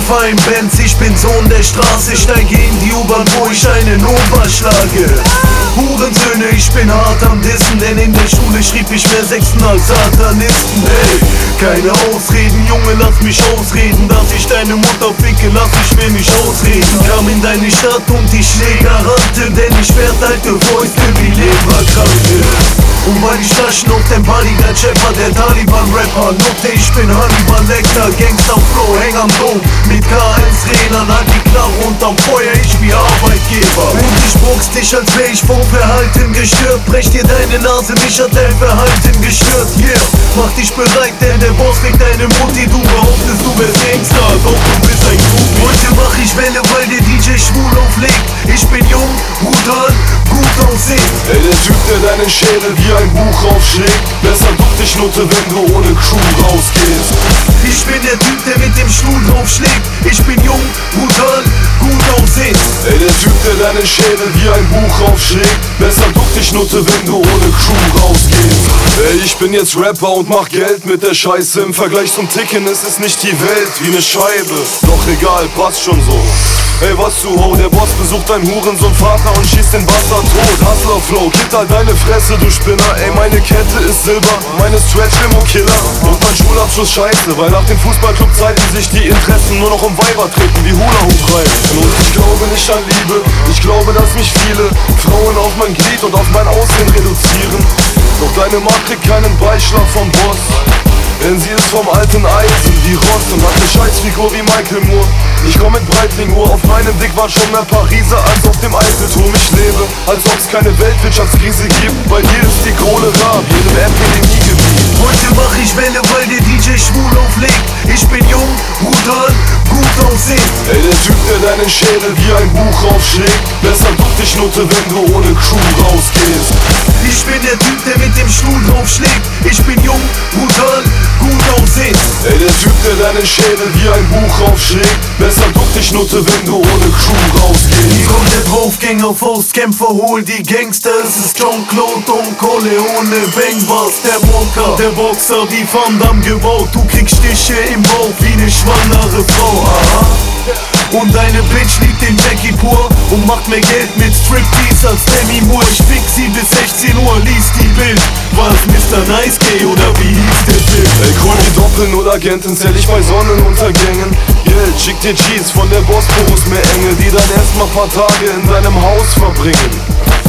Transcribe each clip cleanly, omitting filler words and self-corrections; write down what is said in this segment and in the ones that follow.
fahr in Benz, ich bin Sohn der Straße. Steige in die U-Bahn, wo ich einen Opa schlage. Hurensöhne, ich bin hart am Dissen, denn in der Schule schrieb ich mehr Sechsten als Satanisten. Hey, keine Ausreden, Junge, lass mich ausreden. Dass ich deine Mutter ficke, lass ich mir nicht ausreden. Kam in deine Stadt und die Schläger rannte, denn ich werd alte Fäuste wie Leberkranke. Und weil ich Taschen auf dem Bodyguard Schäfer, der Taliban-Rapper Nutte, ich bin Hannibal Lecter, Gangster-Flow, häng am Dom mit KS-Rädern, halt die Knarre unterm Feuer, ich wie Arbeitgeber. Und ich box dich, als wär ich vom Verhalten gestört. Brech dir deine Nase, mich hat dein Verhalten gestört. Yeah, mach dich bereit, denn der Boss fickt deine Mutti. Du behauptest, du wärst Gangster, doch du bist ein Groupie. Heute mach ich Welle, weil der DJ schwul auflegt. Ich bin jung, brutal, gut aussehend. Ey, der Typ, der deinen Schädel wie ein Buch aufschlägt. Besser duck dich Nutte, wenn du ohne Crew rausgehst. Ich bin der Typ, der mit dem Stuhl draufschlägt. Ich bin jung, brutal, gut aussehend. Ey, der Typ, der deinen Schädel wie ein Buch aufschlägt. Besser duck dich Nutte, wenn du ohne Crew rausgehst. Ey, ich bin jetzt Rapper und mach Geld mit der Scheiße. Im Vergleich zum Ticken ist es nicht die Welt wie ne Scheibe. Doch egal, passt schon so. Ey, was du ho, der Boss besucht dein Hurensohn-Vater und schießt den Bastard tot. Hustler-Flow, Kitter, deine Fresse, du Spinner. Ey, meine Kette ist Silber, meine Stretch-Limo-Killer. Und mein Schulabschluss scheiße, weil nach den Fußballclub-Zeiten sich die Interessen nur noch um Weiber treten wie Hula-Hoop-Reifen. Und ich glaube nicht an Liebe, ich glaube, dass mich viele Frauen auf mein Glied und auf mein Aussehen reduzieren. Doch deine Magd kriegt keinen Beischlaf vom Boss, denn sie ist vom alten Eisen wie Rost und hat ne Scheißfigur wie Michael Moore. Ich komm mit Breitling-Uhr, auf meinem Weg war schon mehr Pariser als auf dem Eiffelturm. Ich lebe, als ob's keine Weltwirtschaftskrise gibt. Bei dir ist die Kohle rar, wie in einem Epidemiegebiet. Heute mach ich Welle, weil der DJ schwul auflegt. Ich bin jung, brutal, gut aussehend. Ey, der Typ, der deinen Schädel wie ein Buch aufschlägt. Besser duck dich Nutte, wenn du ohne Crew rausgehst. Ich bin der Typ, der mit dem Stuhl draufschlägt. Ich bin jung, brutal, gut aussehend. Ey, der Typ, der deinen Schädel wie ein Buch aufschlägt. Besser duck dich Nutte, wenn du ohne Crew rausgehst. Hier kommt der Draufgänger, Faustkämpfer, hol die Gangster. Es ist Jean-Claude, Don Corleone, Bang Bass, der Walker, der Boxer, wie Van Damme gebaut. Du kriegst Stiche im Bauch wie ne schwangere Frau, aha. Und deine Bitch liebt den Jackie pur und macht mehr Geld mit Striptease als Demi Moore. Ich fick sie bis 16 Uhr, lies die Bild. War es Mr. Nice Gay oder wie hieß der Film? Ey, cool, die Doppel-0-Agentin zähl ich bei Sonnenuntergängen. Yeah, schick dir Cheese von der Bosporus mehr Engel, die dann erstmal paar Tage in deinem Haus verbringen,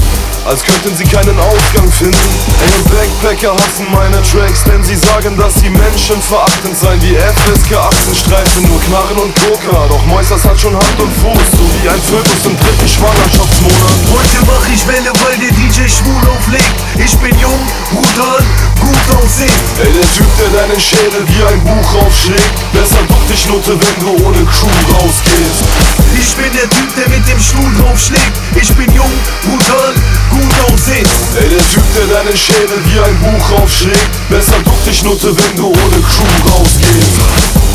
als könnten sie keinen Ausgang finden. Ey, und Backpacker hassen meine Tracks, denn sie sagen, dass sie menschenverachtend seien wie FSK 18 Streifen, nur Knarren und Coca. Doch Moistas hat schon Hand und Fuß, so wie ein Fötus im 3. Schwangerschaftsmonat. Heute mach ich Welle, weil der DJ schwul auflegt. Ich bin jung, brutal, gut aussehend. Ey, der Typ, der deinen Schädel wie ein Buch aufschlägt. Besser duck dich Nutte, wenn du ohne Crew rausgehst. Ich bin der Typ, der mit dem Stuhl draufschlägt. Ich bin jung, brutal, gut aussehend. Ey, der Typ, der deinen Schädel wie ein Buch aufschlägt. Besser duck dich Nutte, wenn du ohne Crew rausgehst.